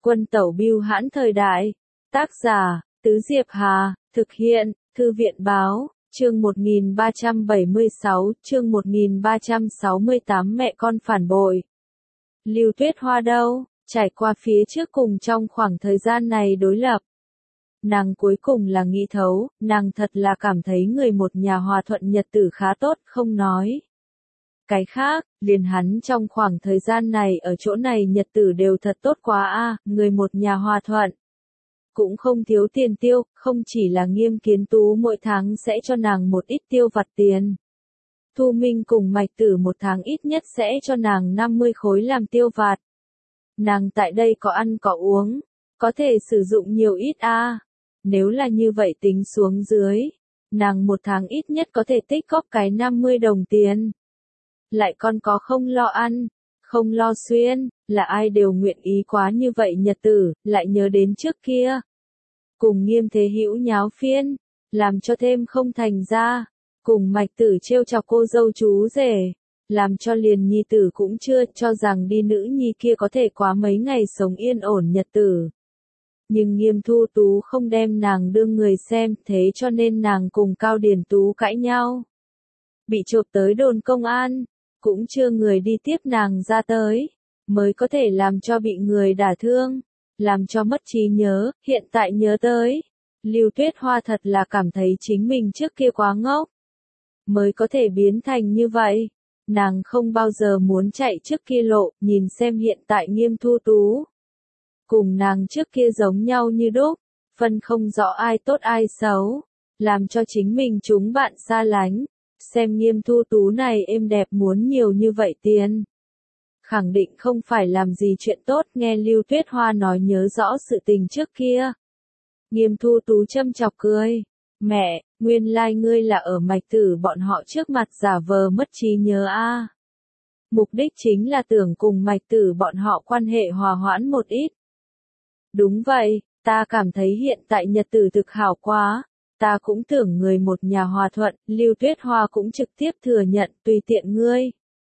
Quân tẩu bưu hãn thời đại. Tác giả, Tứ Diệp Hà, thực hiện, Thư viện báo, chương 1376, chương 1368 mẹ con phản bội. Lưu Tuyết Hoa đâu, trải qua phía trước cùng trong khoảng thời gian này đối lập. Nàng cuối cùng là nghĩ thấu, nàng thật là cảm thấy người một nhà hòa thuận nhật tử khá tốt, không nói. Cái khác, liền hắn trong khoảng thời gian này ở chỗ này nhật tử đều thật tốt quá a, người một nhà hòa thuận. Cũng không thiếu tiền tiêu, không chỉ là Nghiêm Kiến Tú mỗi tháng sẽ cho nàng một ít tiêu vặt tiền. Thu Minh cùng Mạch Tử một tháng ít nhất sẽ cho nàng 50 khối làm tiêu vặt. Nàng tại đây có ăn có uống, có thể sử dụng nhiều ít a. Nếu là như vậy tính xuống dưới, nàng một tháng ít nhất có thể tích góp cái 50 đồng tiền. Lại còn có không lo ăn, không lo xuyên, là ai đều nguyện ý quá như vậy nhật tử, lại nhớ đến trước kia. Cùng Nghiêm Thế Hữu nháo phiên, làm cho thêm không thành ra, cùng Mạch Tử trêu chọc cô dâu chú rể, làm cho liền nhi tử cũng chưa cho rằng đi nữ nhi kia có thể quá mấy ngày sống yên ổn nhật tử. Nhưng Nghiêm Thu Tú không đem nàng đương người xem, thế cho nên nàng cùng Cao Điển Tú cãi nhau. Bị chộp tới đồn công an, cũng chưa người đi tiếp nàng ra tới, mới có thể làm cho bị người đả thương, làm cho mất trí nhớ, hiện tại nhớ tới. Lưu Tuyết Hoa thật là cảm thấy chính mình trước kia quá ngốc, mới có thể biến thành như vậy. Nàng không bao giờ muốn chạy trước kia lộ, nhìn xem hiện tại Nghiêm Thu Tú. Cùng nàng trước kia giống nhau như đúc, phân không rõ ai tốt ai xấu, làm cho chính mình chúng bạn xa lánh. Xem Nghiêm Thu Tú này êm đẹp muốn nhiều như vậy tiền. Khẳng định không phải làm gì chuyện tốt, nghe Lưu Tuyết Hoa nói nhớ rõ sự tình trước kia. Nghiêm Thu Tú châm chọc cười. Mẹ, nguyên lai ngươi là ở Mạch Tử bọn họ trước mặt giả vờ mất trí nhớ a. Mục đích chính là tưởng cùng Mạch Tử bọn họ quan hệ hòa hoãn một ít. Đúng vậy, ta cảm thấy hiện tại nhật tử thực hảo quá. Ta cũng tưởng người một nhà hòa thuận, Lưu Tuyết Hoa cũng trực tiếp thừa nhận, tùy tiện ngươi.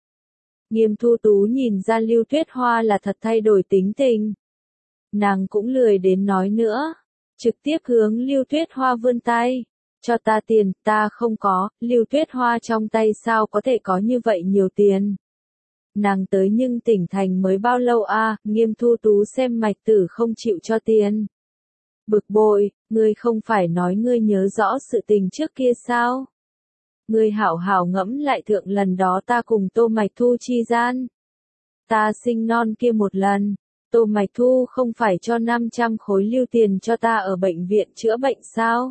Nghiêm Thu Tú nhìn ra Lưu Tuyết Hoa là thật thay đổi tính tình. Nàng cũng lười đến nói nữa, trực tiếp hướng Lưu Tuyết Hoa vươn tay. Cho ta tiền, ta không có, Lưu Tuyết Hoa trong tay sao có thể có như vậy nhiều tiền. Nàng tới nhưng tỉnh thành mới bao lâu a? Nghiêm Thu Tú xem Mạch Tử không chịu cho tiền. Bực bội, ngươi không phải nói ngươi nhớ rõ sự tình trước kia sao? Ngươi hảo hảo ngẫm lại thượng lần đó ta cùng Tô Mạch Thu chi gian. Ta sinh non kia một lần, Tô Mạch Thu không phải cho 500 khối lưu tiền cho ta ở bệnh viện chữa bệnh sao?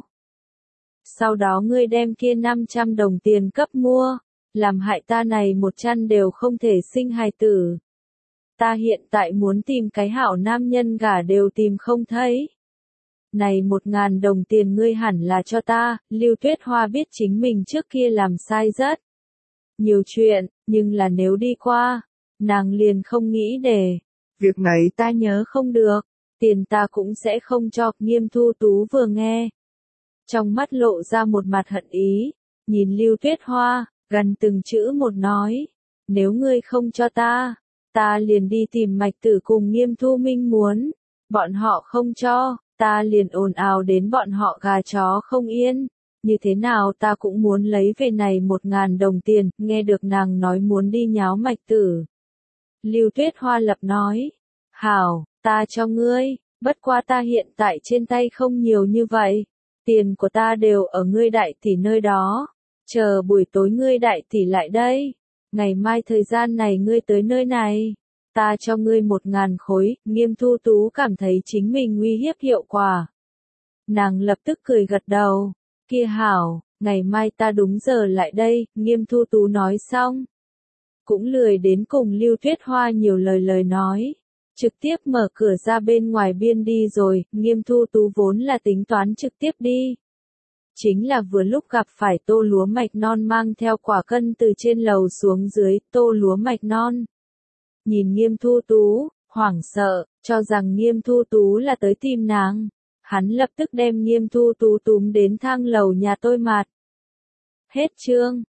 Sau đó ngươi đem kia 500 đồng tiền cấp mua, làm hại ta này một chân đều không thể sinh hài tử. Ta hiện tại muốn tìm cái hảo nam nhân gả đều tìm không thấy. Này 1.000 đồng tiền ngươi hẳn là cho ta. Lưu Tuyết Hoa biết chính mình trước kia làm sai rất nhiều chuyện, nhưng là nếu đi qua, nàng liền không nghĩ để. Việc này ta nhớ không được, tiền ta cũng sẽ không cho. Nghiêm Thu Tú vừa nghe, trong mắt lộ ra một mặt hận ý, nhìn Lưu Tuyết Hoa, gần từng chữ một nói, nếu ngươi không cho ta, ta liền đi tìm Mạch Tử cùng Nghiêm Thu Minh muốn, bọn họ không cho. Ta liền ồn ào đến bọn họ gà chó không yên, như thế nào ta cũng muốn lấy về này 1.000 đồng tiền, nghe được nàng nói muốn đi nháo Mạch Tử. Lưu Tuyết Hoa lập nói, hảo, ta cho ngươi, bất quá ta hiện tại trên tay không nhiều như vậy, tiền của ta đều ở ngươi đại tỷ nơi đó, chờ buổi tối ngươi đại tỷ lại đây, ngày mai thời gian này ngươi tới nơi này. Ta cho ngươi 1.000 khối. Nghiêm Thu Tú cảm thấy chính mình uy hiếp hiệu quả. Nàng lập tức cười gật đầu. Kia hảo, ngày mai ta đúng giờ lại đây. Nghiêm Thu Tú nói xong, cũng lười đến cùng Lưu Tuyết Hoa nhiều lời nói. Trực tiếp mở cửa ra bên ngoài biên đi rồi. Nghiêm Thu Tú vốn là tính toán trực tiếp đi. Chính là vừa lúc gặp phải Tô Lúa Mạch Non mang theo quả cân từ trên lầu xuống dưới. Tô Lúa Mạch Non nhìn Nghiêm Thu Tú, hoảng sợ, cho rằng Nghiêm Thu Tú là tới tìm nàng. Hắn lập tức đem Nghiêm Thu Tú túm đến thang lầu nhà tôi mặt. Hết chương.